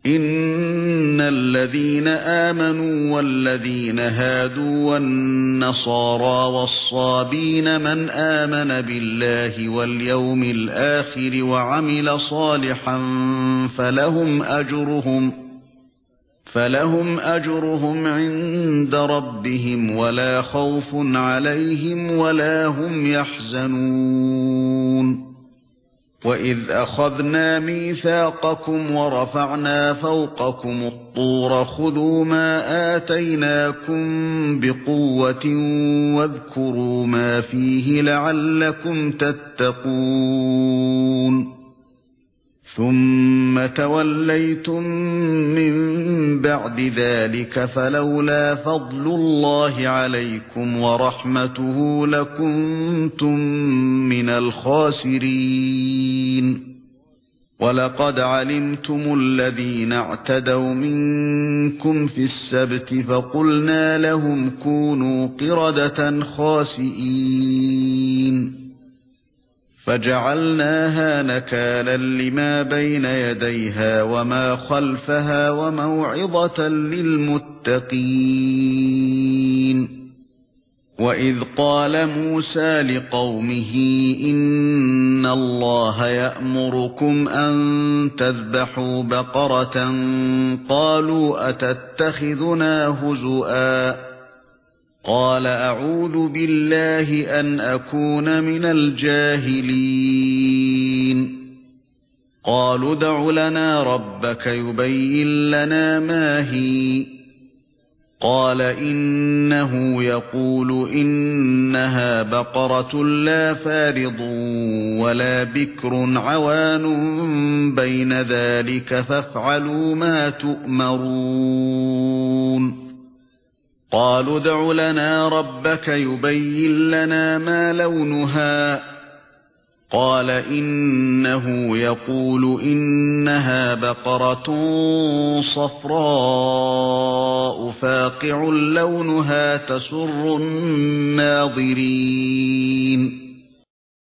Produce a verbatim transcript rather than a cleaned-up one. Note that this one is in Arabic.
إِنَّ الَّذِينَ آمَنُوا وَالَّذِينَ هَادُوا وَالنَّصَارَى وَالصَّابِينَ مَنْ آمَنَ بِاللَّهِ وَالْيَوْمِ الْآخِرِ وَعَمِلَ صَالِحًا فَلَهُمْ أَجْرُهُمْ فَلَهُمْ أَجْرُهُمْ عِندَ رَبِّهِمْ وَلَا خَوْفٌ عَلَيْهِمْ وَلَا هُمْ يَحْزَنُونَ وَإِذْ أَخَذْنَا مِيثَاقَكُمْ وَرَفَعْنَا فَوْقَكُمُ الطُّورَ خُذُوا مَا آتَيْنَاكُمْ بِقُوَّةٍ وَاذْكُرُوا مَا فِيهِ لَعَلَّكُمْ تَتَّقُونَ ثُمَّ تَوَلَّيْتُمْ مِنْ بَعْدِ ذَلِكَ فَلَوْلَا فَضْلُ اللَّهِ عَلَيْكُمْ وَرَحْمَتُهُ لَكُنْتُمْ مِنَ الْخَاسِرِينَ وَلَقَدْ عَلِمْتُمُ الَّذِينَ اعْتَدَوْا مِنْكُمْ فِي السَّبْتِ فَقُلْنَا لَهُمْ كُونُوا قِرَدَةً خَاسِئِينَ فَجَعَلْنَاهَا نَكَالًا لِمَا بَيْنَ يَدَيْهَا وَمَا خَلْفَهَا وَمَوْعِظَةً لِلْمُتَّقِينَ وَإِذْ قَالَ مُوسَى لِقَوْمِهِ إِنَّ اللَّهَ يَأْمُرُكُمْ أَن تَذْبَحُوا بَقَرَةً قَالُوا أَتَتَّخِذُنَا هُزُوًا قَالَ أَعُوذُ بِاللَّهِ أَنْ أَكُونَ مِنَ الْجَاهِلِينَ قَالُوا ادْعُ لَنَا رَبَّكَ يُبَيِّن لَّنَا مَا هِيَ قَالَ إِنَّهُ يَقُولُ إِنَّهَا بَقَرَةٌ لَّا فَارِضٌ وَلَا بِكْرٌ عَوَانٌ بَيْنَ ذَلِكَ فَافْعَلُوا مَا تُؤْمَرُونَ قَالُوا ادْعُ لَنَا رَبَّكَ يُبَيِّن لَّنَا مَا لَوْنُهَا قَالَ إِنَّهُ يَقُولُ إِنَّهَا بَقَرَةٌ صَفْرَاءُ فَاقِعٌ لَّوْنُهَا تَسُرُّ النَّاظِرِينَ